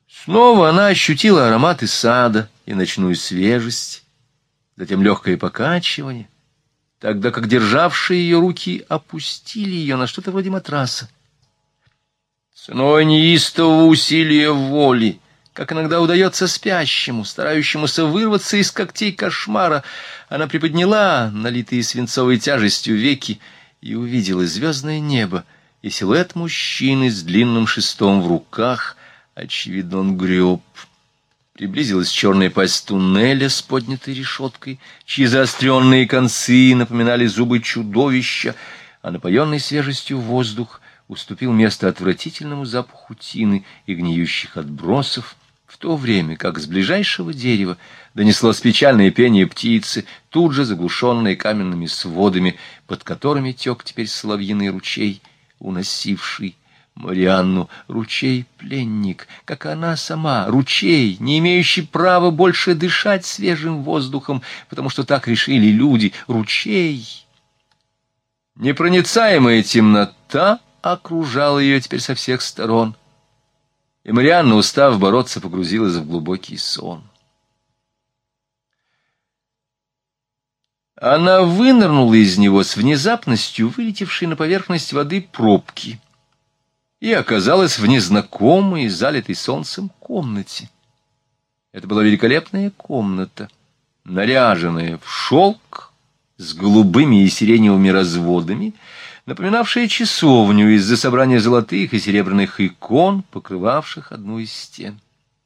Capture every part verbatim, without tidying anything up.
Снова она ощутила ароматы сада и ночную свежесть, затем легкое покачивание, тогда как державшие ее руки опустили ее на что-то вроде матраса. Ценой неистового усилия воли, как иногда удается спящему, старающемуся вырваться из когтей кошмара, она приподняла налитые свинцовой тяжестью веки и увидела звездное небо и силуэт мужчины с длинным шестом в руках. Очевидно, он греб. Приблизилась черная пасть туннеля с поднятой решеткой, чьи заостренные концы напоминали зубы чудовища, а напоенный свежестью воздух уступил место отвратительному запаху тины и гниющих отбросов, в то время как с ближайшего дерева донеслось печальное пение птицы, тут же заглушенное каменными сводами, под которыми тек теперь соловьиный ручей, уносивший Марианну, ручей-пленник, как она сама, ручей, не имеющий права больше дышать свежим воздухом, потому что так решили люди, ручей. Непроницаемая темнота окружала ее теперь со всех сторон, и Марианна, устав бороться, погрузилась в глубокий сон. Она вынырнула из него с внезапностью вылетевшей на поверхность воды пробки и оказалась в незнакомой, залитой солнцем комнате. Это была великолепная комната, наряженная в шелк с голубыми и сиреневыми разводами, напоминавшая часовню из-за собрания золотых и серебряных икон, покрывавших одну из стен.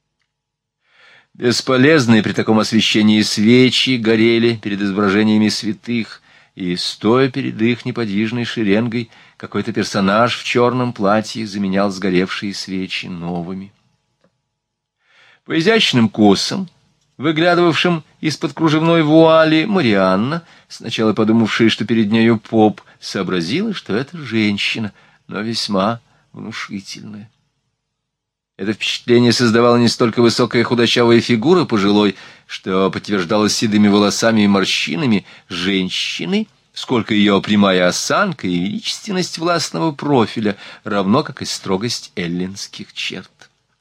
Бесполезные при таком освещении свечи горели перед изображениями святых, и, стоя перед их неподвижной шеренгой, какой-то персонаж в черном платье заменял сгоревшие свечи новыми. По изящным косам, выглядывавшим из-под кружевной вуали, Марианна, сначала подумавшая, что перед нею поп, сообразила, что это женщина, но весьма внушительная. Это впечатление создавала не столько высокая худощавая фигура пожилой, что подтверждалось седыми волосами и морщинами женщины, сколько ее прямая осанка и величественность властного профиля, равно как и строгость эллинских черт.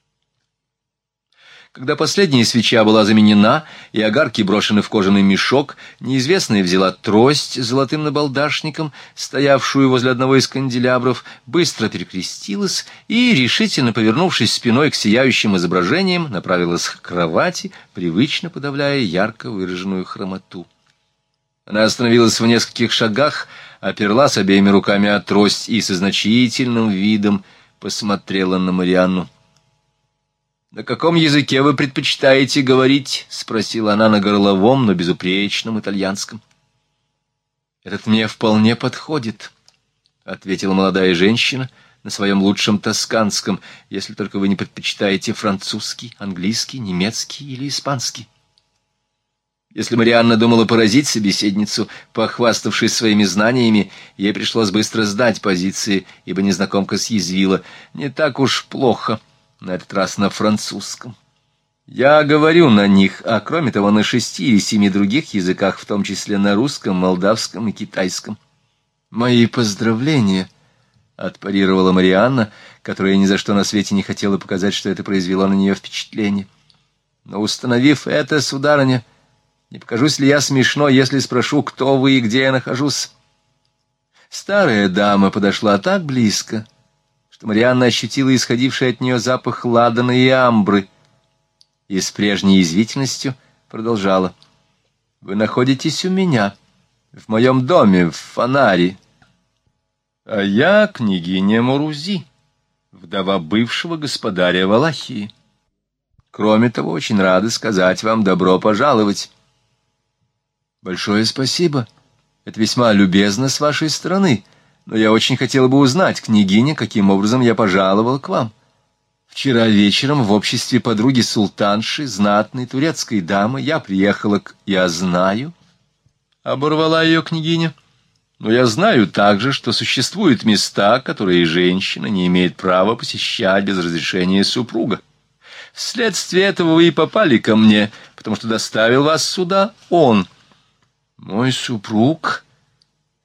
Когда последняя свеча была заменена и огарки брошены в кожаный мешок, неизвестная взяла трость с золотым набалдашником, стоявшую возле одного из канделябров, быстро перекрестилась и, решительно повернувшись спиной к сияющим изображениям, направилась к кровати, привычно подавляя ярко выраженную хромоту. Она остановилась в нескольких шагах, оперлась обеими руками о трость и со значительным видом посмотрела на Марианну. «На каком языке вы предпочитаете говорить?» — спросила она на горловом, но безупречном итальянском. «Этот мне вполне подходит», — ответила молодая женщина на своем лучшем тосканском, «если только вы не предпочитаете французский, английский, немецкий или испанский». Если Марианна думала поразить собеседницу, похваставшись своими знаниями, ей пришлось быстро сдать позиции, ибо незнакомка съязвила: «Не так уж плохо». На этот раз на французском. Я говорю на них, а кроме того на шести или семи других языках, в том числе на русском, молдавском и китайском. «Мои поздравления», — отпарировала Марианна, которая ни за что на свете не хотела показать, что это произвело на нее впечатление. «Но установив это, сударыня, не покажусь ли я смешно, если спрошу, кто вы и где я нахожусь?» Старая дама подошла так близко, что Марианна ощутила исходивший от нее запах ладана и амбры, и с прежней язвительностью продолжала: «Вы находитесь у меня, в моем доме, в Фонаре, а я княгиня Мурузи, вдова бывшего господаря Валахии. Кроме того, очень рада сказать вам добро пожаловать». «Большое спасибо, это весьма любезно с вашей стороны. Но я очень хотела бы узнать, княгиня, каким образом я пожаловал к вам. Вчера вечером в обществе подруги султанши, знатной турецкой дамы, я приехала к... Я знаю, — оборвала ее княгиня, — но я знаю также, что существуют места, которые женщина не имеет права посещать без разрешения супруга. Вследствие этого вы и попали ко мне, потому что доставил вас сюда он. Мой супруг...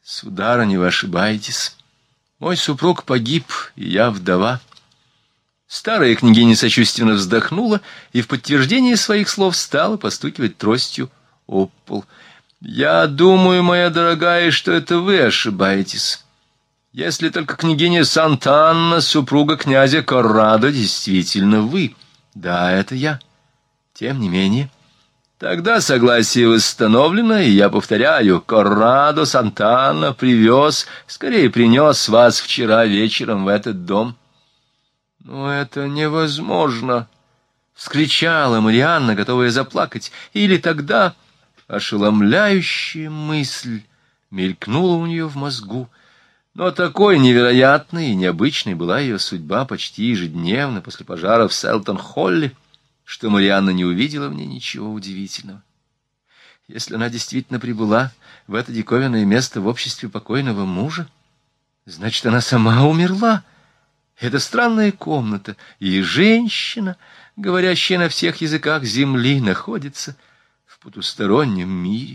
Сударыня, вы ошибаетесь. Мой супруг погиб, и я вдова. Старая княгиня сочувственно вздохнула и в подтверждение своих слов стала постукивать тростью об пол. «Я думаю, моя дорогая, что это вы ошибаетесь. Если только княгиня Сант'Анна, супруга князя Коррадо, действительно вы. Да, это я. Тем не менее, тогда согласие восстановлено, и я повторяю, Коррадо Сант'Анна привез, скорее принес вас вчера вечером в этот дом». «Но это невозможно!» — вскричала Марианна, готовая заплакать. Или тогда ошеломляющая мысль мелькнула у нее в мозгу. Но такой невероятной и необычной была ее судьба почти ежедневно после пожара в Селтон-Холле, что Марианна не увидела в ней ничего удивительного. Если она действительно прибыла в это диковинное место в обществе покойного мужа, значит, она сама умерла. Это странная комната, и женщина, говорящая на всех языках земли, находится в потустороннем мире.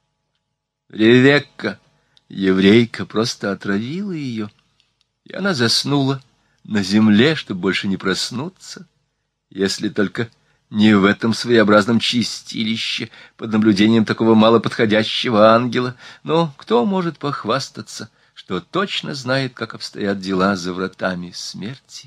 Ревекка, еврейка, просто отравила ее, и она заснула на земле, чтобы больше не проснуться, если только не в этом своеобразном чистилище под наблюдением такого малоподходящего ангела. Но кто может похвастаться, что точно знает, как обстоят дела за вратами смерти?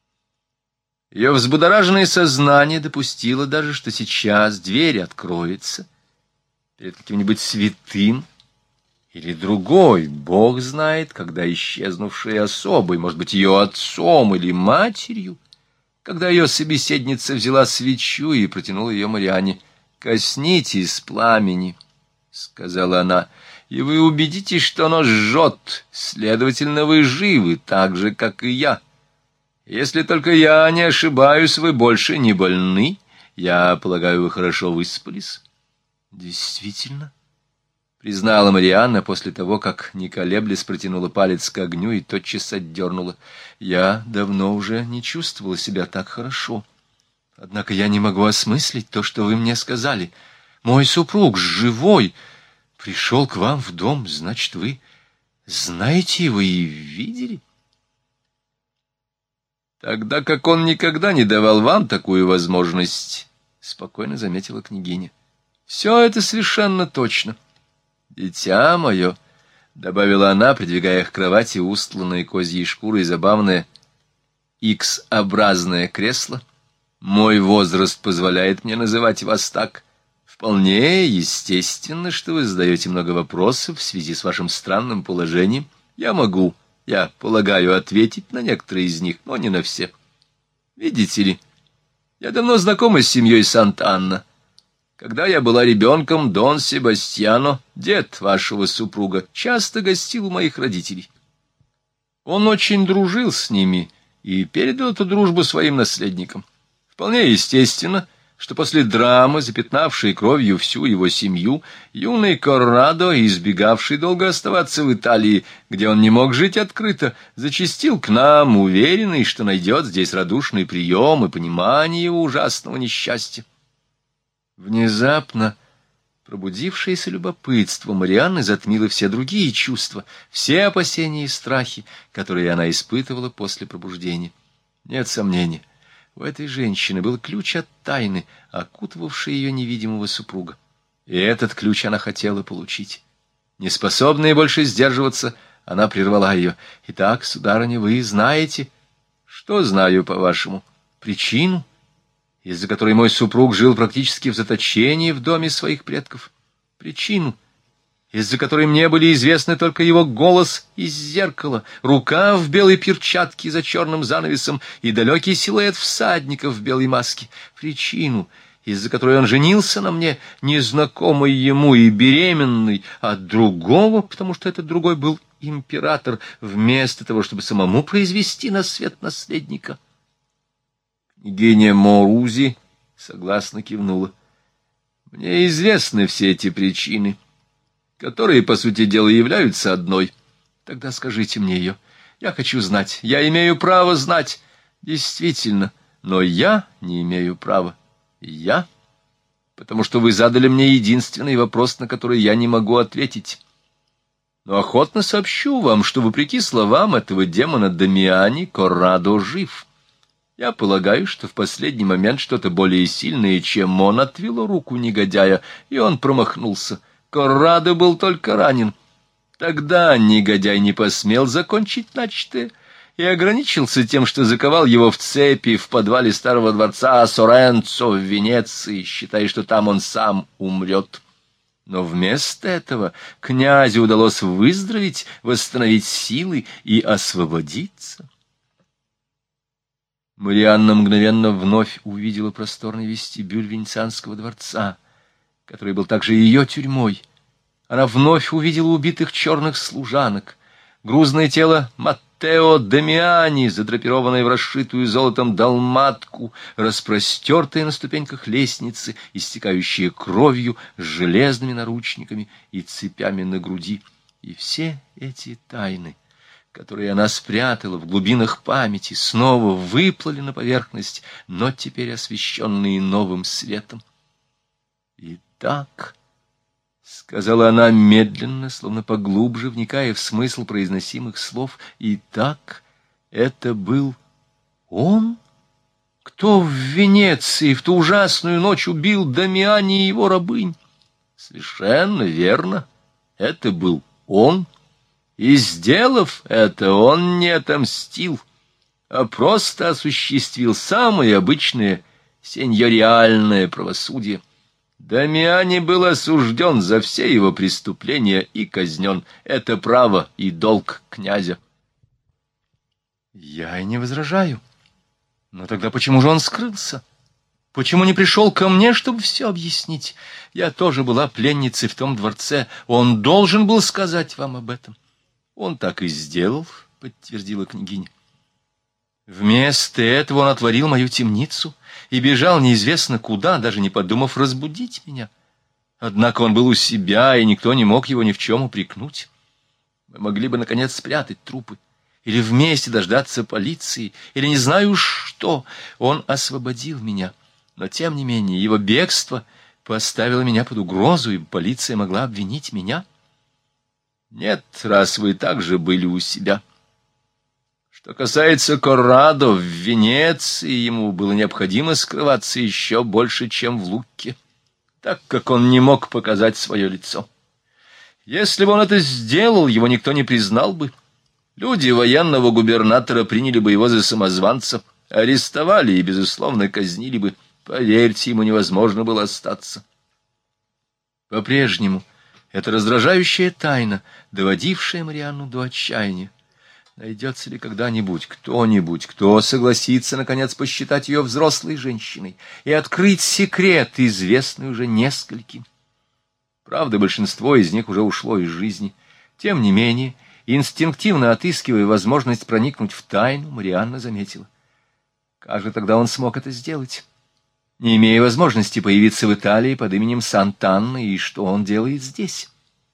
Ее взбудораженное сознание допустило даже, что сейчас дверь откроется перед каким-нибудь святым или другой, Бог знает, когда исчезнувшей особой, может быть, ее отцом или матерью, когда ее собеседница взяла свечу и протянула ее Марианне. «Коснитесь пламени», — сказала она, — «и вы убедитесь, что оно жжет, следовательно, вы живы, так же, как и я. Если только я не ошибаюсь, вы больше не больны. Я полагаю, вы хорошо выспались». «Действительно», — признала Марианна после того, как, не колеблясь, протянула палец к огню и тотчас отдернула. «Я давно уже не чувствовала себя так хорошо. Однако я не могу осмыслить то, что вы мне сказали. Мой супруг живой пришел к вам в дом, значит, вы знаете его и видели?» «Тогда как он никогда не давал вам такую возможность», — спокойно заметила княгиня. «Все это совершенно точно. Дитя мое», — добавила она, придвигая к кровати устланное козьей шкурой забавное икс-образное кресло, — «мой возраст позволяет мне называть вас так. Вполне естественно, что вы задаете много вопросов в связи с вашим странным положением. Я могу, я полагаю, ответить на некоторые из них, но не на все. Видите ли, я давно знакома с семьей Сант'Анна. Когда я была ребенком, Дон Себастьяно, дед вашего супруга, часто гостил у моих родителей. Он очень дружил с ними и передал эту дружбу своим наследникам. Вполне естественно, что после драмы, запятнавшей кровью всю его семью, юный Коррадо, избегавший долго оставаться в Италии, где он не мог жить открыто, зачастил к нам, уверенный, что найдет здесь радушный прием и понимание его ужасного несчастья. Внезапно пробудившееся любопытство Марианны затмило все другие чувства, все опасения и страхи, которые она испытывала после пробуждения. Нет сомнения, у этой женщины был ключ от тайны, окутывавшей ее невидимого супруга. И этот ключ она хотела получить. Неспособная больше сдерживаться, она прервала ее. «Итак, сударыня, вы знаете...» «Что знаю, по-вашему? Причину, из-за которой мой супруг жил практически в заточении в доме своих предков? Причину, из-за которой мне были известны только его голос из зеркала, рука в белой перчатке за черным занавесом и далекий силуэт всадника в белой маске? Причину, из-за которой он женился на мне, незнакомый ему и беременный от другого, потому что этот другой был император, вместо того, чтобы самому произвести на свет наследника?» Княгиня Морузи согласно кивнула. «Мне известны все эти причины, которые, по сути дела, являются одной. Тогда скажите мне ее. Я хочу знать. Я имею право знать. Действительно, но я не имею права. Я? Потому что вы задали мне единственный вопрос, на который я не могу ответить. Но охотно сообщу вам, что, вопреки словам этого демона Дамиани, Коррадо жив. Я полагаю, что в последний момент что-то более сильное, чем он, отвело руку негодяя, и он промахнулся. Коррадо был только ранен. Тогда негодяй не посмел закончить начатое и ограничился тем, что заковал его в цепи в подвале старого дворца Соренцо в Венеции, считая, что там он сам умрет. Но вместо этого князю удалось выздороветь, восстановить силы и освободиться. Марианна мгновенно вновь увидела просторный вестибюль Венецианского дворца, который был также ее тюрьмой. Она вновь увидела убитых черных служанок, грузное тело Маттео Дамиани, задрапированное в расшитую золотом долматку, распростертое на ступеньках лестницы, истекающее кровью, с железными наручниками и цепями на груди. И все эти тайны, которые она спрятала в глубинах памяти, снова выплыли на поверхность, но теперь освещенные новым светом. «Итак», — сказала она медленно, словно поглубже вникая в смысл произносимых слов, — «итак, это был он, кто в Венеции в ту ужасную ночь убил Дамиани и его рабынь?» «Совершенно верно, это был он». И, сделав это, он не отомстил, а просто осуществил самое обычное сеньориальное правосудие. Дамиани был осужден за все его преступления и казнен. Это право и долг князя. Я и не возражаю. Но тогда почему же он скрылся? Почему не пришел ко мне, чтобы все объяснить? Я тоже была пленницей в том дворце. Он должен был сказать вам об этом. Он так и сделал, — подтвердила княгиня. Вместо этого он отворил мою темницу и бежал неизвестно куда, даже не подумав разбудить меня. Однако он был у себя, и никто не мог его ни в чем упрекнуть. Мы могли бы, наконец, спрятать трупы, или вместе дождаться полиции, или не знаю что. Он освободил меня, но, тем не менее, его бегство поставило меня под угрозу, и полиция могла обвинить меня. Нет, раз вы также были у себя. Что касается Коррадо, в Венеции ему было необходимо скрываться еще больше, чем в Лукке, так как он не мог показать свое лицо. Если бы он это сделал, его никто не признал бы. Люди военного губернатора приняли бы его за самозванца, арестовали и, безусловно, казнили бы. Поверьте, ему невозможно было остаться. По-прежнему это раздражающая тайна, доводившая Марианну до отчаяния. Найдется ли когда-нибудь кто-нибудь, кто согласится, наконец, посчитать ее взрослой женщиной и открыть секрет, известный уже нескольким? Правда, большинство из них уже ушло из жизни. Тем не менее, инстинктивно отыскивая возможность проникнуть в тайну, Марианна заметила: как же тогда он смог это сделать, не имея возможности появиться в Италии под именем Сант'Анна, и что он делает здесь?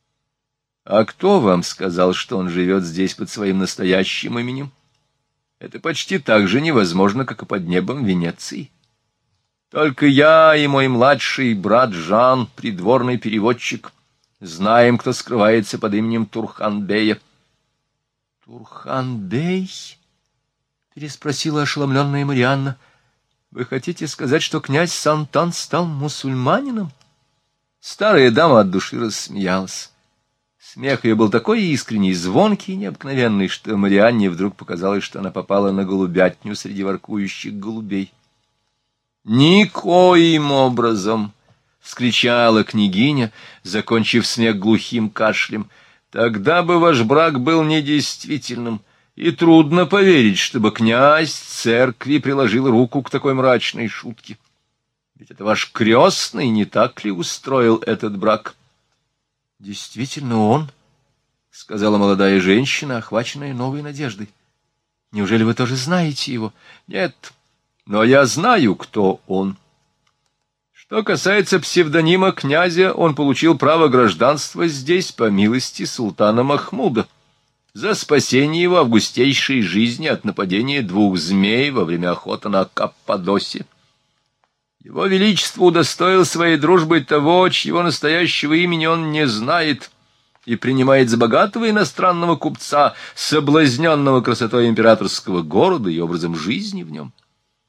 А кто вам сказал, что он живет здесь под своим настоящим именем? Это почти так же невозможно, как и под небом Венеции. Только я и мой младший брат Жан, придворный переводчик, знаем, кто скрывается под именем Турхан-бея. — Турхан-бей? — переспросила ошеломленная Марианна. — Вы хотите сказать, что князь Сант'Ан стал мусульманином? Старая дама от души рассмеялась. Смех ее был такой искренний, звонкий и необыкновенный, что Марианне вдруг показалось, что она попала на голубятню среди воркующих голубей. — Никоим образом! — вскричала княгиня, закончив смех глухим кашлем. — Тогда бы ваш брак был недействительным, и трудно поверить, чтобы князь церкви приложил руку к такой мрачной шутке. Ведь это ваш крестный, не так ли, устроил этот брак? — Действительно он, — сказала молодая женщина, охваченная новой надеждой. — Неужели вы тоже знаете его? — Нет, но я знаю, кто он. Что касается псевдонима князя, он получил право гражданства здесь по милости султана Махмуда за спасение его августейшей жизни от нападения двух змей во время охоты на Каппадосе. Его Величество удостоил своей дружбой того, чьего настоящего имени он не знает, и принимает за богатого иностранного купца, соблазненного красотой императорского города и образом жизни в нем.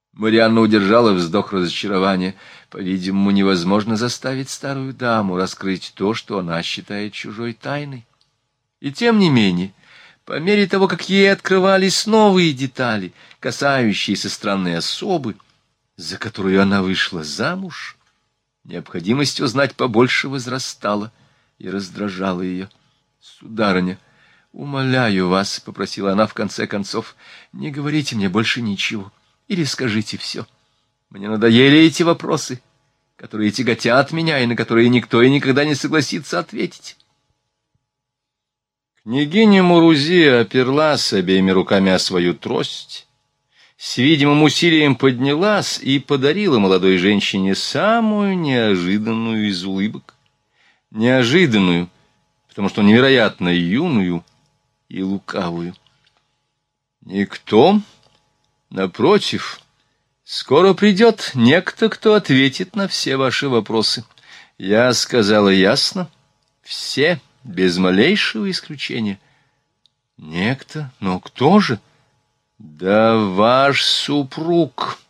Марианна удержала вздох разочарования. По-видимому, невозможно заставить старую даму раскрыть то, что она считает чужой тайной. И тем не менее, по мере того, как ей открывались новые детали, касающиеся странной особы, за которую она вышла замуж, необходимость узнать побольше возрастала и раздражала ее. «Сударыня, умоляю вас, — попросила она в конце концов, — не говорите мне больше ничего, или скажите все. Мне надоели эти вопросы, которые тяготят меня и на которые никто и никогда не согласится ответить». Княгиня Мурузия оперлась обеими руками о свою трость, с видимым усилием поднялась и подарила молодой женщине самую неожиданную из улыбок. Неожиданную, потому что невероятно юную и лукавую. Никто, напротив, скоро придет некто, кто ответит на все ваши вопросы. Я сказала ясно, все, без малейшего исключения. Некто? Но кто же? Да ваш супруг.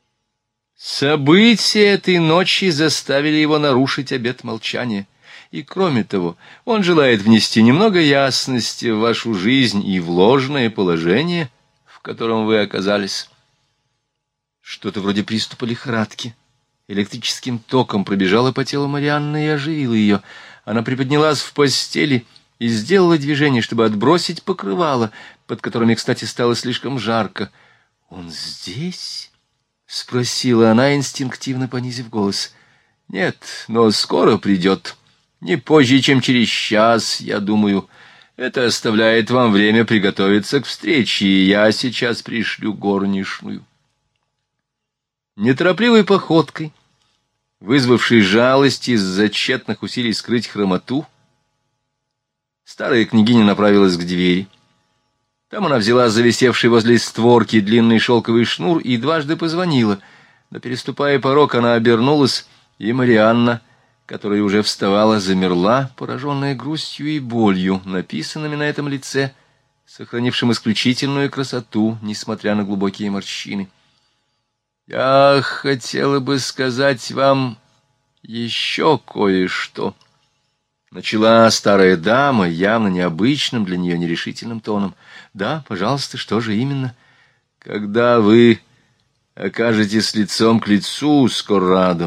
События этой ночи заставили его нарушить обет молчания. И кроме того, он желает внести немного ясности в вашу жизнь и в ложное положение, в котором вы оказались. Что-то вроде приступа лихорадки электрическим током пробежало по телу Марианны и оживило ее. Она приподнялась в постели и сделала движение, чтобы отбросить покрывало, под которыми, кстати, стало слишком жарко. «Он здесь?» — спросила она, инстинктивно понизив голос. «Нет, но скоро придет. Не позже, чем через час, я думаю. Это оставляет вам время приготовиться к встрече, и я сейчас пришлю горничную». Неторопливой походкой, вызвавшей жалость из-за тщетных усилий скрыть хромоту, старая княгиня направилась к двери. Там она взяла зависевший возле створки длинный шелковый шнур и дважды позвонила. Но, переступая порог, она обернулась, и Марианна, которая уже вставала, замерла, пораженная грустью и болью, написанными на этом лице, сохранившим исключительную красоту, несмотря на глубокие морщины. «Я хотела бы сказать вам еще кое-что», — начала старая дама, явно необычным для нее нерешительным тоном. «Да, пожалуйста, что же именно?» «Когда вы окажетесь лицом к лицу с Коррадо,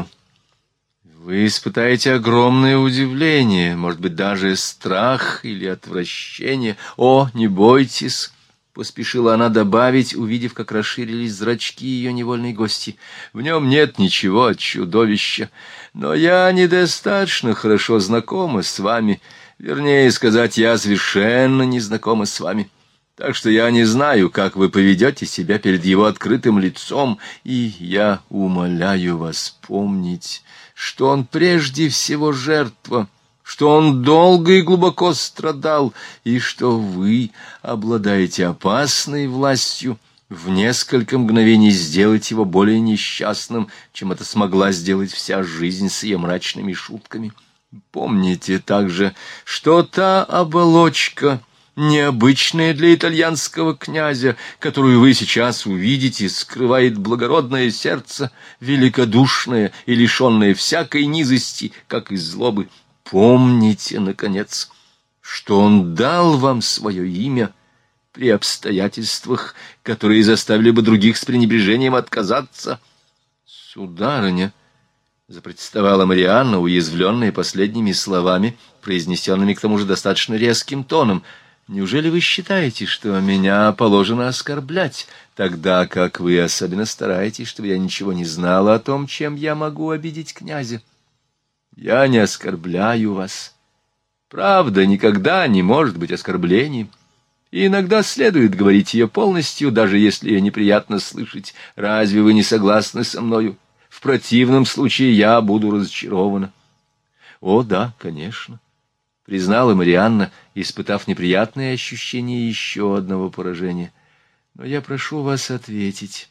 вы испытаете огромное удивление, может быть, даже страх или отвращение. О, не бойтесь!» — поспешила она добавить, увидев, как расширились зрачки ее невольной гости. «В нем нет ничего от чудовища, но я недостаточно хорошо знакома с вами, вернее сказать, я совершенно не знакома с вами, так что я не знаю, как вы поведете себя перед его открытым лицом, и я умоляю вас помнить, что он прежде всего жертва, что он долго и глубоко страдал, и что вы обладаете опасной властью в несколько мгновений сделать его более несчастным, чем это смогла сделать вся жизнь с ее мрачными шутками. Помните также, что та оболочка, необычная для итальянского князя, которую вы сейчас увидите, скрывает благородное сердце, великодушное и лишенное всякой низости, как и злобы. Помните, наконец, что он дал вам свое имя при обстоятельствах, которые заставили бы других с пренебрежением отказаться. «Сударыня», — запротестовала Марианна, уязвленная последними словами, произнесенными к тому же достаточно резким тоном, — «неужели вы считаете, что меня положено оскорблять, тогда как вы особенно стараетесь, чтобы я ничего не знала о том, чем я могу обидеть князя? Я не оскорбляю вас. Правда никогда не может быть оскорблением, и иногда следует говорить ее полностью, даже если ее неприятно слышать. Разве вы не согласны со мною? В противном случае я буду разочарована». «О, да, конечно», — признала Марианна, испытав неприятное ощущение еще одного поражения. «Но я прошу вас ответить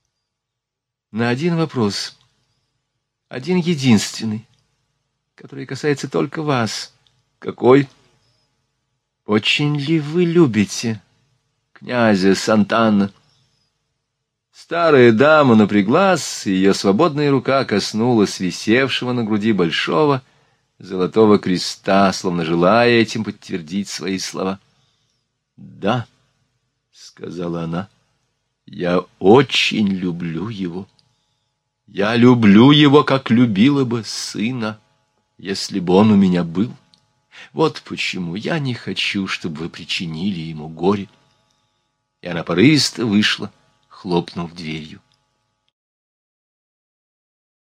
на один вопрос, один единственный, который касается только вас». «Какой?» «Очень ли вы любите князя Сант'Анна?» Старая дама напряглась, и ее свободная рука коснулась висевшего на груди большого золотого креста, словно желая этим подтвердить свои слова. «Да», — сказала она, — «я очень люблю его. Я люблю его, как любила бы сына, если бы он у меня был. Вот почему я не хочу, чтобы вы причинили ему горе». И она порывисто вышла, хлопнув дверью.